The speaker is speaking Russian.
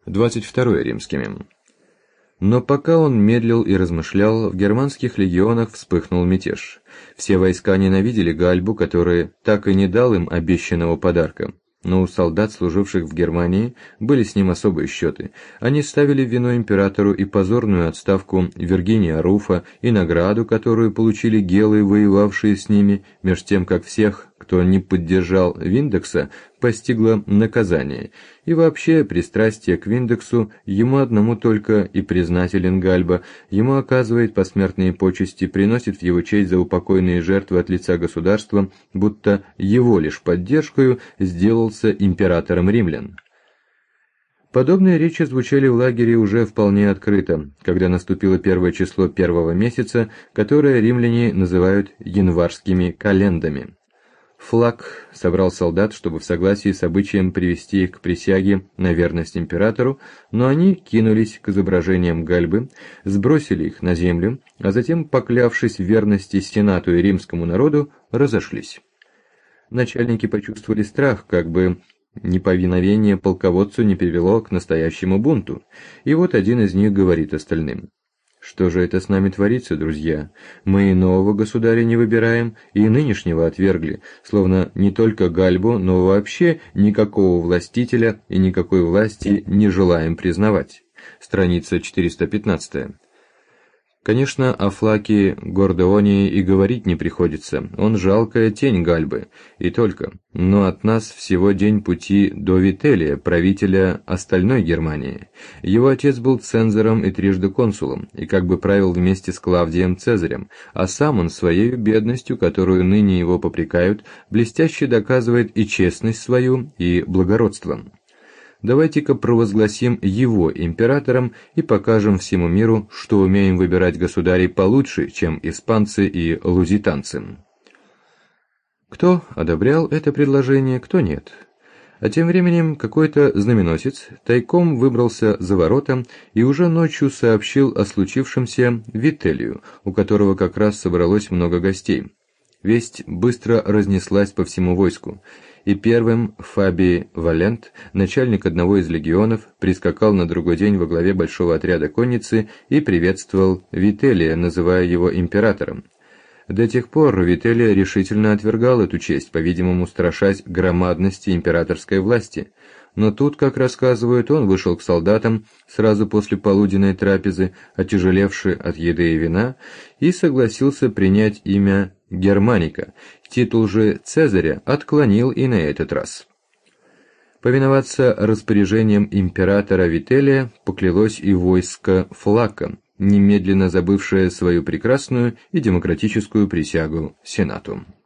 22 римскими. Но пока он медлил и размышлял, в германских легионах вспыхнул мятеж. Все войска ненавидели Гальбу, который так и не дал им обещанного подарка. Но у солдат, служивших в Германии, были с ним особые счеты. Они ставили в вину императору и позорную отставку Виргиния Руфа, и награду, которую получили гелы, воевавшие с ними, меж тем, как всех, кто не поддержал Виндекса, постигло наказание. И вообще пристрастие к Виндексу ему одному только и признателен Гальба, ему оказывает посмертные почести, приносит в его честь заупокойные жертвы от лица государства, будто его лишь поддержкою сделался императором римлян. Подобные речи звучали в лагере уже вполне открыто, когда наступило первое число первого месяца, которое римляне называют январскими календами. Флаг собрал солдат, чтобы в согласии с обычаем привести их к присяге на верность императору, но они кинулись к изображениям Гальбы, сбросили их на землю, а затем, поклявшись в верности сенату и римскому народу, разошлись. Начальники почувствовали страх, как бы неповиновение полководцу не привело к настоящему бунту, и вот один из них говорит остальным: «Что же это с нами творится, друзья? Мы и нового государя не выбираем, и нынешнего отвергли, словно не только Гальбу, но вообще никакого властителя и никакой власти не желаем признавать». Страница 415. Конечно, о Флаке Гордеонии и говорить не приходится, он жалкая тень Гальбы, и только. Но от нас всего день пути до Вителия, правителя остальной Германии. Его отец был цензором и трижды консулом, и как бы правил вместе с Клавдием Цезарем, а сам он своей бедностью, которую ныне его попрекают, блестяще доказывает и честность свою, и благородство. Давайте-ка провозгласим его императором и покажем всему миру, что умеем выбирать государей получше, чем испанцы и лузитанцы. Кто одобрял это предложение, кто нет. А тем временем какой-то знаменосец тайком выбрался за ворота и уже ночью сообщил о случившемся Вителию, у которого как раз собралось много гостей. Весть быстро разнеслась по всему войску, и первым Фабий Валент, начальник одного из легионов, прискакал на другой день во главе большого отряда конницы и приветствовал Вителия, называя его императором. До тех пор Вителий решительно отвергал эту честь, по-видимому, страшась громадности императорской власти. Но тут, как рассказывают, он вышел к солдатам сразу после полуденной трапезы, отяжелевший от еды и вина, и согласился принять имя Германика. Титул же Цезаря отклонил и на этот раз. Повиноваться распоряжениям императора Вителия поклялось и войско Флака, немедленно забывшее свою прекрасную и демократическую присягу Сенату.